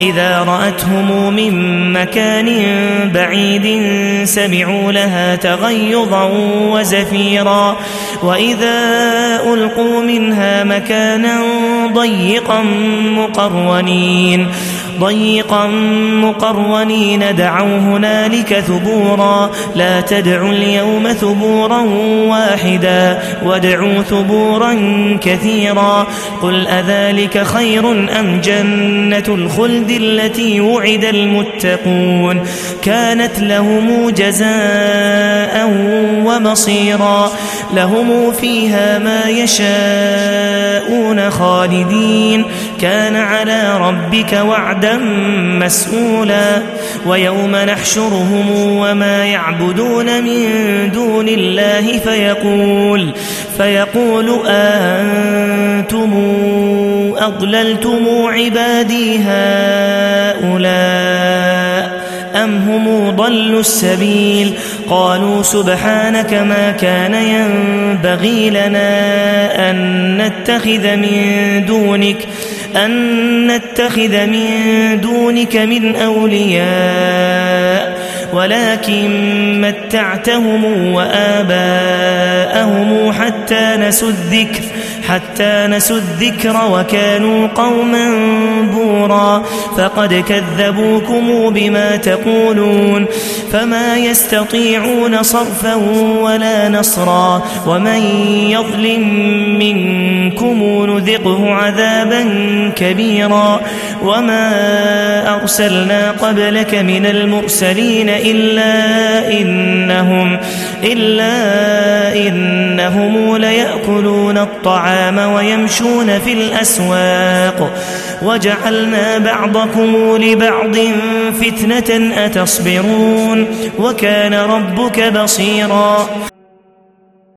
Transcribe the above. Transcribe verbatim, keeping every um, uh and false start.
إذا رأتهم من مكان بعيد سمعوا لها تغيظا وزفيرا وإذا ألقوا منها مكانا ضيقا مقرنين ضيقا مقرنين دعوا هنالك ثبورا لا تدعوا اليوم ثبورا واحدا وادعوا ثبورا كثيرا قل أذلك خير أم جنة الخلد التي وعد المتقون كانت لهم جزاء ومصيرا لهم فيها ما يشاءون خالدين كان على ربك وعدا مسئولا ويوم نحشرهم وما يعبدون من دون الله فيقول فيقول أنتم أضللتم عبادي هؤلاء أم هم ضلوا السبيل قالوا سبحانك ما كان ينبغي لنا أن نتخذ من دونك أن نتخذ من دونك من أولياء ولكن متعتهم وآباءهم حتى نسوا الذكر حتى نسوا الذكر وكانوا قوما بورا فقد كذبوكم بما تقولون فما يستطيعون صرفا ولا نصرا ومن يظلم منكم نذقه عذابا كبيرا وما أرسلنا قبلك من المرسلين إلا إنهم, إلا إنهم ليأكلون الطعام ويمشون في الأسواق وجعلنا بعضكم لبعض فتنة أتصبرون وكان ربك بصيرا